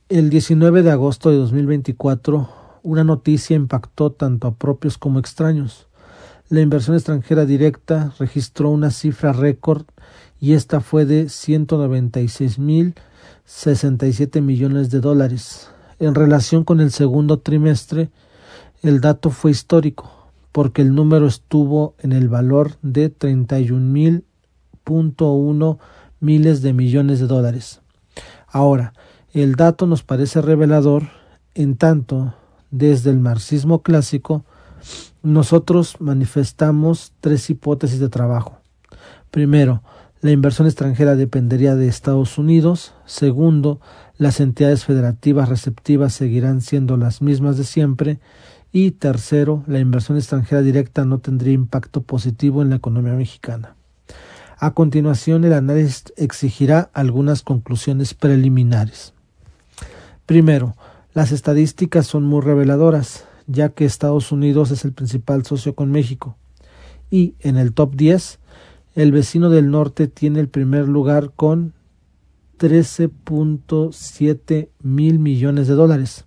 El 19 de agosto de 2024, una noticia impactó tanto a propios como extraños. La inversión extranjera directa registró una cifra récord y esta fue de $196,067 millones. En relación con el segundo trimestre, el dato fue histórico, porque el número estuvo en el valor de 31.1 miles de millones de dólares. Ahora, el dato nos parece revelador, en tanto, desde el marxismo clásico, nosotros manifestamos tres hipótesis de trabajo. Primero, la inversión extranjera dependería de Estados Unidos. Segundo, las entidades federativas receptivas seguirán siendo las mismas de siempre. Y tercero, la inversión extranjera directa no tendría impacto positivo en la economía mexicana. A continuación, el análisis exigirá algunas conclusiones preliminares. Primero, las estadísticas son muy reveladoras, ya que Estados Unidos es el principal socio con México. Y en el top 10, el vecino del norte tiene el primer lugar con 13.7 mil millones de dólares.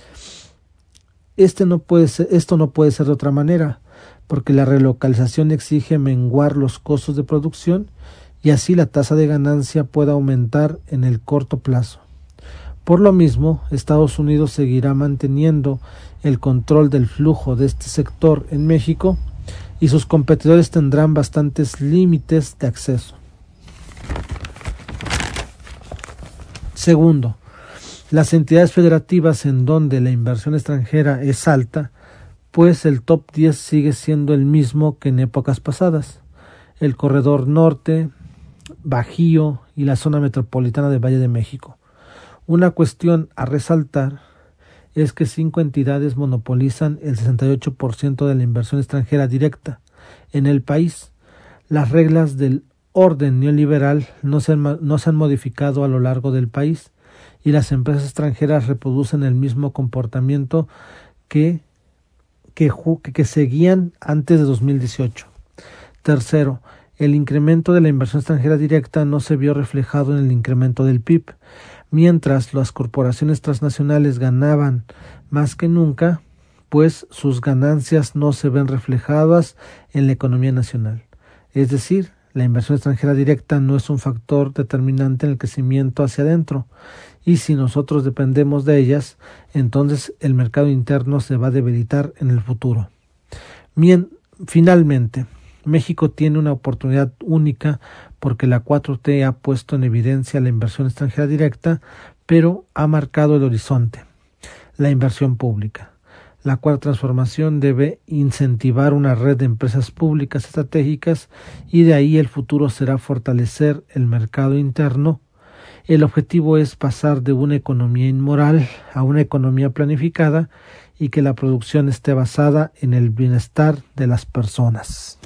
Esto no puede ser de otra manera, porque la relocalización exige menguar los costos de producción y así la tasa de ganancia pueda aumentar en el corto plazo. Por lo mismo, Estados Unidos seguirá manteniendo el control del flujo de este sector en México y sus competidores tendrán bastantes límites de acceso. Segundo, las entidades federativas en donde la inversión extranjera es alta, pues el top 10 sigue siendo el mismo que en épocas pasadas. El corredor norte, Bajío y la zona metropolitana del Valle de México. Una cuestión a resaltar es que 5 entidades monopolizan el 68% de la inversión extranjera directa en el país. Las reglas del orden neoliberal no se han modificado a lo largo del país y las empresas extranjeras reproducen el mismo comportamiento que seguían antes de 2018. Tercero, el incremento de la inversión extranjera directa no se vio reflejado en el incremento del PIB. Mientras las corporaciones transnacionales ganaban más que nunca, pues sus ganancias no se ven reflejadas en la economía nacional. Es decir, la inversión extranjera directa no es un factor determinante en el crecimiento hacia adentro, y si nosotros dependemos de ellas, entonces el mercado interno se va a debilitar en el futuro. Finalmente, México tiene una oportunidad única porque la 4T ha puesto en evidencia la inversión extranjera directa, pero ha marcado el horizonte, la inversión pública. La cuarta transformación debe incentivar una red de empresas públicas estratégicas y de ahí el futuro será fortalecer el mercado interno. El objetivo es pasar de una economía inmoral a una economía planificada y que la producción esté basada en el bienestar de las personas.